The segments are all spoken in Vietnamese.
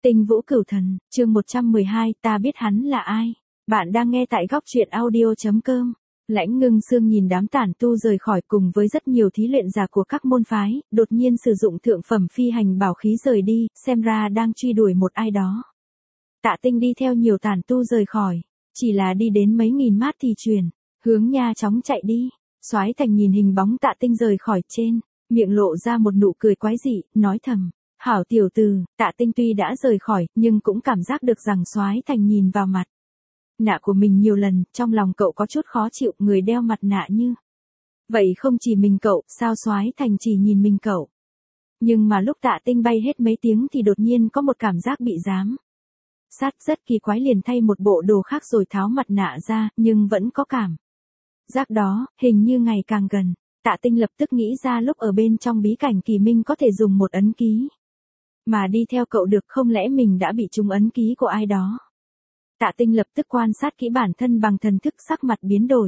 Tinh Vũ Cửu Thần, chương 112, ta biết hắn là ai. Bạn đang nghe tại góc truyện audio.com. Lãnh Ngưng Sương nhìn đám tản tu rời khỏi cùng với rất nhiều thí luyện giả của các môn phái, đột nhiên sử dụng thượng phẩm phi hành bảo khí rời đi, xem ra đang truy đuổi một ai đó. Tạ Tinh đi theo nhiều tản tu rời khỏi, chỉ là đi đến mấy nghìn mát thì chuyển, hướng nha chóng chạy đi. Soái Thành nhìn hình bóng Tạ Tinh rời khỏi trên, miệng lộ ra một nụ cười quái dị, nói thầm. Hảo tiểu tử, Tạ Tinh tuy đã rời khỏi, nhưng cũng cảm giác được rằng Soái Thành nhìn vào mặt nạ của mình nhiều lần, trong lòng cậu có chút khó chịu, người đeo mặt nạ như vậy không chỉ mình cậu, sao Soái Thành chỉ nhìn mình cậu. Nhưng mà lúc Tạ Tinh bay hết mấy tiếng thì đột nhiên có một cảm giác bị giám sát rất kỳ quái, liền thay một bộ đồ khác rồi tháo mặt nạ ra, nhưng vẫn có cảm giác đó, hình như ngày càng gần. Tạ Tinh lập tức nghĩ ra lúc ở bên trong bí cảnh kỳ minh có thể dùng một ấn ký mà đi theo cậu được, không lẽ mình đã bị trúng ấn ký của ai đó. Tạ Tinh lập tức quan sát kỹ bản thân bằng thần thức, sắc mặt biến đổi.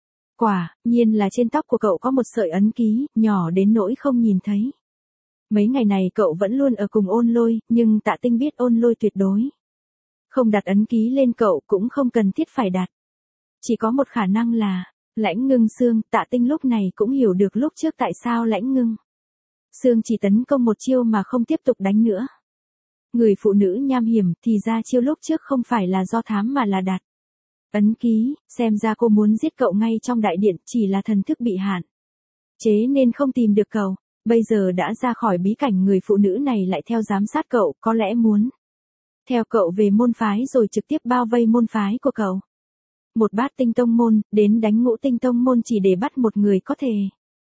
Quả nhiên là trên tóc của cậu có một sợi ấn ký, nhỏ đến nỗi không nhìn thấy. Mấy ngày này cậu vẫn luôn ở cùng Ôn Lôi, nhưng Tạ Tinh biết Ôn Lôi tuyệt đối không đặt ấn ký lên cậu, cũng không cần thiết phải đặt. Chỉ có một khả năng là Lãnh Ngưng Sương. Tạ Tinh lúc này cũng hiểu được lúc trước tại sao Lãnh Ngưng Sương chỉ tấn công một chiêu mà không tiếp tục đánh nữa. Người phụ nữ nham hiểm, thì ra chiêu lúc trước không phải là do thám mà là đặt ấn ký, xem ra cô muốn giết cậu ngay trong đại điện, chỉ là thần thức bị hạn chế nên không tìm được cậu. Bây giờ đã ra khỏi bí cảnh, người phụ nữ này lại theo giám sát cậu, có lẽ muốn theo cậu về môn phái rồi trực tiếp bao vây môn phái của cậu. Một bát tinh tông môn, đến đánh ngũ tinh tông môn chỉ để bắt một người, có thể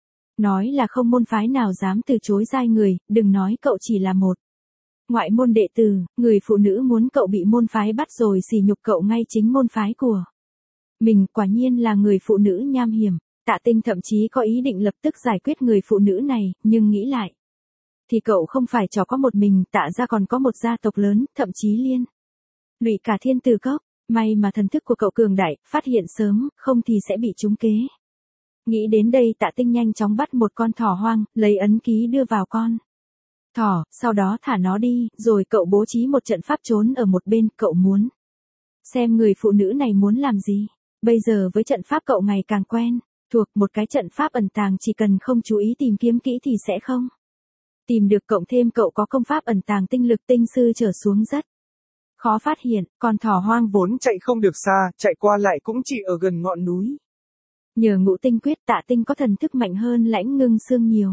nói là không môn phái nào dám từ chối giai người, đừng nói cậu chỉ là một ngoại môn đệ tử, người phụ nữ muốn cậu bị môn phái bắt rồi sỉ nhục cậu ngay chính môn phái của mình, quả nhiên là người phụ nữ nham hiểm. Tạ Tinh thậm chí có ý định lập tức giải quyết người phụ nữ này, nhưng nghĩ lại thì cậu không phải chỉ có một mình, Tạ gia còn có một gia tộc lớn, thậm chí liên lụy cả Thiên Tử Cốc. May mà thần thức của cậu cường đại, phát hiện sớm, không thì sẽ bị trúng kế. Nghĩ đến đây, Tạ Tinh nhanh chóng bắt một con thỏ hoang, lấy ấn ký đưa vào con thỏ, sau đó thả nó đi, rồi cậu bố trí một trận pháp trốn ở một bên. Cậu muốn xem người phụ nữ này muốn làm gì. Bây giờ với trận pháp cậu ngày càng quen thuộc, một cái trận pháp ẩn tàng chỉ cần không chú ý tìm kiếm kỹ thì sẽ không tìm được, cộng thêm cậu có công pháp ẩn tàng tinh lực tinh sư trở xuống rất khó phát hiện. Con thỏ hoang vốn chạy không được xa, chạy qua lại cũng chỉ ở gần ngọn núi. Nhờ ngũ tinh quyết, Tạ Tinh có thần thức mạnh hơn Lãnh Ngưng Sương nhiều.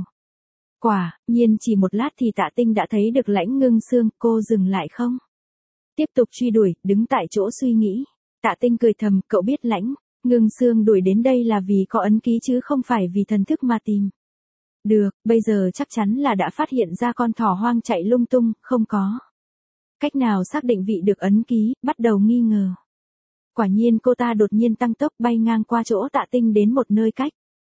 Quả nhiên chỉ một lát thì Tạ Tinh đã thấy được Lãnh Ngưng Sương, cô dừng lại không tiếp tục truy đuổi, đứng tại chỗ suy nghĩ. Tạ Tinh cười thầm, cậu biết Lãnh Ngưng Sương đuổi đến đây là vì có ấn ký chứ không phải vì thần thức mà tìm được. Bây giờ chắc chắn là đã phát hiện ra con thỏ hoang chạy lung tung, không có cách nào xác định vị được ấn ký, bắt đầu nghi ngờ. Quả nhiên cô ta đột nhiên tăng tốc bay ngang qua chỗ Tạ Tinh đến một nơi cách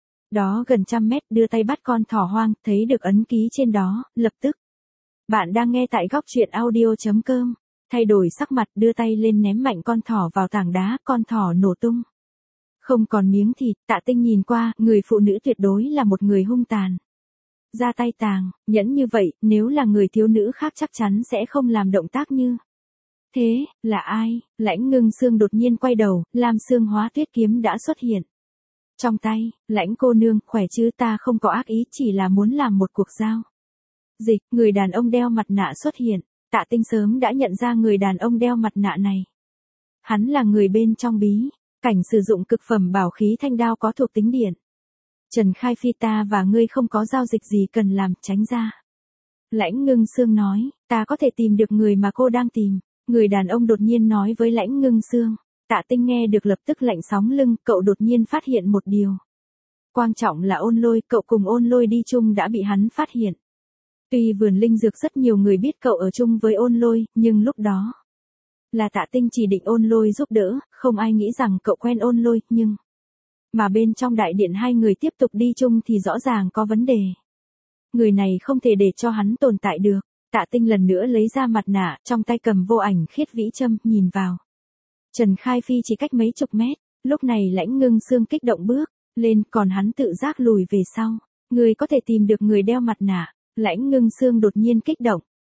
đó gần 100 mét, đưa tay bắt con thỏ hoang, thấy được ấn ký trên đó, lập tức. Bạn đang nghe tại góc truyện audio.com. Thay đổi sắc mặt, đưa tay lên ném mạnh con thỏ vào tảng đá, con thỏ nổ tung không còn miếng thịt. Tạ Tinh nhìn qua, người phụ nữ tuyệt đối là một người hung tàn, ra tay tàn nhẫn như vậy, nếu là người thiếu nữ khác chắc chắn sẽ không làm động tác như thế. Là ai? Lãnh Ngưng Sương đột nhiên quay đầu, Lam Sương Hóa Tuyết kiếm đã xuất hiện trong tay. Lãnh cô nương, khỏe chứ, ta không có ác ý, chỉ là muốn làm một cuộc giao dịch. Người đàn ông đeo mặt nạ xuất hiện. Tạ Tinh sớm đã nhận ra người đàn ông đeo mặt nạ này. Hắn là người bên trong bí cảnh sử dụng cực phẩm bảo khí thanh đao có thuộc tính điện. Trần Khai Phi, ta và ngươi không có giao dịch gì cần làm, tránh ra. Lãnh Ngưng Sương nói, ta có thể tìm được người mà cô đang tìm. Người đàn ông đột nhiên nói với Lãnh Ngưng Sương. Tạ Tinh nghe được lập tức lạnh sóng lưng, cậu đột nhiên phát hiện một điều quan trọng là Ôn Lôi, cậu cùng Ôn Lôi đi chung đã bị hắn phát hiện. Tuy vườn linh dược rất nhiều người biết cậu ở chung với Ôn Lôi, nhưng lúc đó là Tạ Tinh chỉ định Ôn Lôi giúp đỡ, không ai nghĩ rằng cậu quen Ôn Lôi, nhưng mà bên trong đại điện hai người tiếp tục đi chung thì rõ ràng có vấn đề. Người này không thể để cho hắn tồn tại được. Tạ Tinh lần nữa lấy ra mặt nạ, trong tay cầm vô ảnh khiết vĩ châm, nhìn vào. Trần Khai Phi chỉ cách mấy chục mét, lúc này Lãnh Ngưng Sương kích động bước lên, còn hắn tự giác lùi về sau. Người có thể tìm được người đeo mặt nạ. Lãnh Ngưng Sương đột nhiên kích động,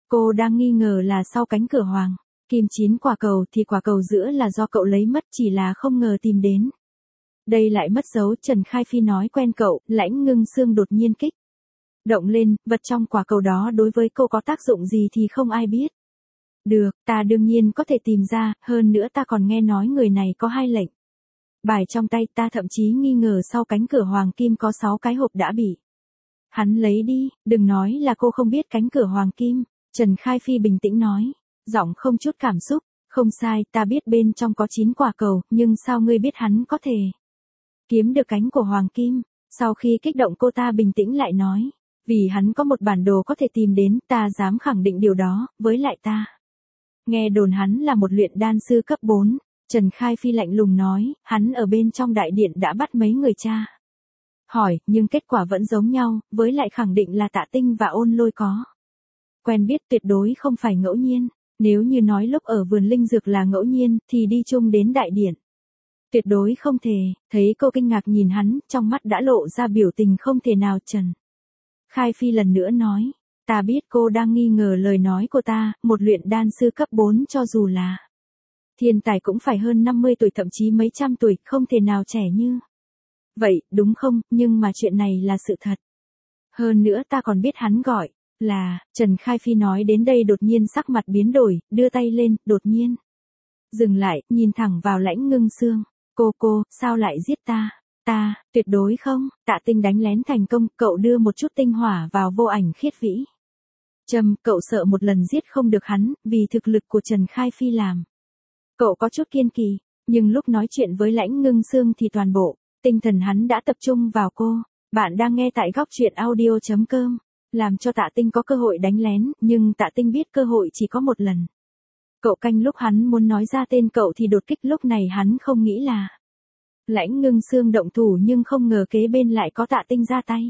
Cô đang nghi ngờ là sau cánh cửa hoàng kim 9 quả cầu thì quả cầu giữa là do cậu lấy mất, chỉ là không ngờ tìm đến. Đây lại mất dấu. Trần Khai Phi nói quen cậu. Lãnh Ngưng Sương đột nhiên kích động lên, vật trong quả cầu đó đối với cô có tác dụng gì thì không ai biết. Được, ta đương nhiên có thể tìm ra, hơn nữa ta còn nghe nói người này có 2 lệnh bài trong tay, ta thậm chí nghi ngờ sau cánh cửa hoàng kim có 6 cái hộp đã bị hắn lấy đi. Đừng nói là cô không biết cánh cửa hoàng kim. Trần Khai Phi bình tĩnh nói, giọng không chút cảm xúc. Không sai, ta biết bên trong có 9 quả cầu, nhưng sao ngươi biết hắn có thể kiếm được cánh của hoàng kim? Sau khi kích động cô ta bình tĩnh lại nói, vì hắn có một bản đồ có thể tìm đến, ta dám khẳng định điều đó, với lại ta nghe đồn hắn là một luyện đan sư cấp 4. Trần Khai Phi lạnh lùng nói, hắn ở bên trong đại điện đã bắt mấy người cha hỏi, nhưng kết quả vẫn giống nhau, với lại khẳng định là Tạ Tinh và Ôn Lôi có quen biết, tuyệt đối không phải ngẫu nhiên. Nếu như nói lúc ở vườn linh dược là ngẫu nhiên, thì đi chung đến đại điện tuyệt đối không thể. Thấy cô kinh ngạc nhìn hắn, trong mắt đã lộ ra biểu tình không thể nào. Trần Khai Phi lần nữa nói, ta biết cô đang nghi ngờ lời nói của ta, một luyện đan sư cấp 4 cho dù là thiên tài cũng phải hơn 50 tuổi, thậm chí mấy trăm tuổi, không thể nào trẻ như vậy, đúng không? Nhưng mà chuyện này là sự thật. Hơn nữa ta còn biết hắn gọi là. Trần Khai Phi nói đến đây đột nhiên sắc mặt biến đổi, đưa tay lên, đột nhiên dừng lại, nhìn thẳng vào Lãnh Ngưng Sương. Cô, sao lại giết ta? Ta, tuyệt đối không. Tạ Tinh đánh lén thành công, cậu đưa một chút tinh hỏa vào vô ảnh khiết vĩ châm, cậu sợ một lần giết không được hắn, vì thực lực của Trần Khai Phi làm cậu có chút kiên kỳ, nhưng lúc nói chuyện với Lãnh Ngưng Sương thì toàn bộ tinh thần hắn đã tập trung vào cô. Bạn đang nghe tại góc truyện audio.com. Làm cho Tạ Tinh có cơ hội đánh lén, nhưng Tạ Tinh biết cơ hội chỉ có một lần. Cậu canh lúc hắn muốn nói ra tên cậu thì đột kích, lúc này hắn không nghĩ là Lãnh Ngưng Sương động thủ, nhưng không ngờ kế bên lại có Tạ Tinh ra tay.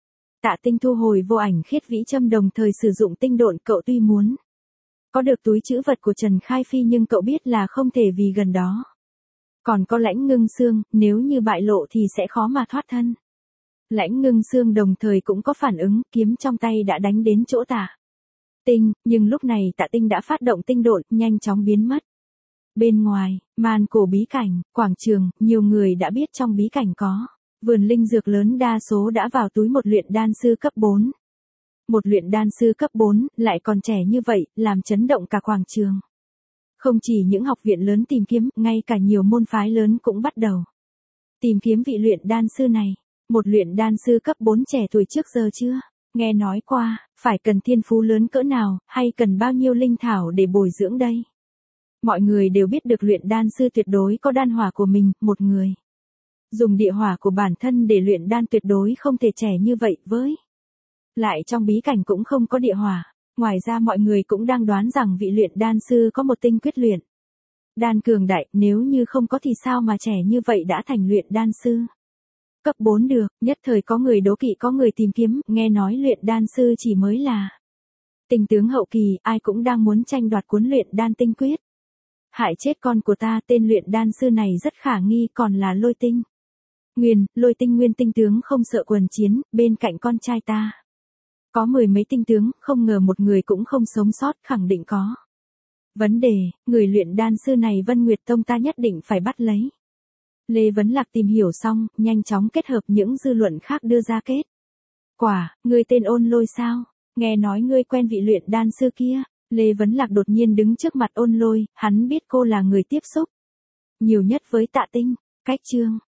Tạ Tinh thu hồi vô ảnh khiết vĩ châm, đồng thời sử dụng tinh độn. Cậu tuy muốn có được túi trữ vật của Trần Khai Phi, nhưng cậu biết là không thể, vì gần đó còn có Lãnh Ngưng Sương, nếu như bại lộ thì sẽ khó mà thoát thân. Lãnh Ngưng Sương đồng thời cũng có phản ứng, kiếm trong tay đã đánh đến chỗ Tạ Tinh, nhưng lúc này Tạ Tinh đã phát động tinh độn, nhanh chóng biến mất. Bên ngoài, màn cổ bí cảnh, quảng trường, nhiều người đã biết trong bí cảnh có vườn linh dược lớn, đa số đã vào túi một luyện đan sư cấp 4. Một luyện đan sư cấp 4, lại còn trẻ như vậy, làm chấn động cả quảng trường. Không chỉ những học viện lớn tìm kiếm, ngay cả nhiều môn phái lớn cũng bắt đầu tìm kiếm vị luyện đan sư này. Một luyện đan sư cấp 4 trẻ tuổi trước giờ chưa nghe nói qua, phải cần thiên phú lớn cỡ nào, hay cần bao nhiêu linh thảo để bồi dưỡng đây? Mọi người đều biết được luyện đan sư tuyệt đối có đan hỏa của mình, một người dùng địa hỏa của bản thân để luyện đan tuyệt đối không thể trẻ như vậy, với lại trong bí cảnh cũng không có địa hỏa. Ngoài ra mọi người cũng đang đoán rằng vị luyện đan sư có một tinh quyết luyện đan cường đại, nếu như không có thì sao mà trẻ như vậy đã thành luyện đan sư cấp 4 được. Nhất thời có người đố kỵ, có người tìm kiếm, nghe nói luyện đan sư chỉ mới là tinh tướng hậu kỳ, ai cũng đang muốn tranh đoạt cuốn luyện đan tinh quyết. Hại chết con của ta, tên luyện đan sư này rất khả nghi, còn là Lôi Tinh Lôi Tinh Nguyên tinh tướng không sợ quần chiến, bên cạnh con trai ta có 10 mấy tinh tướng, không ngờ một người cũng không sống sót, khẳng định có vấn đề. Người luyện đan sư này Vân Nguyệt Tông ta nhất định phải bắt lấy. Lê Vấn Lạc tìm hiểu xong, nhanh chóng kết hợp những dư luận khác đưa ra kết quả. Ngươi tên Ôn Lôi sao? Nghe nói ngươi quen vị luyện đan sư kia. Lê Vấn Lạc đột nhiên đứng trước mặt Ôn Lôi, hắn biết cô là người tiếp xúc nhiều nhất với Tạ Tinh. Cách chương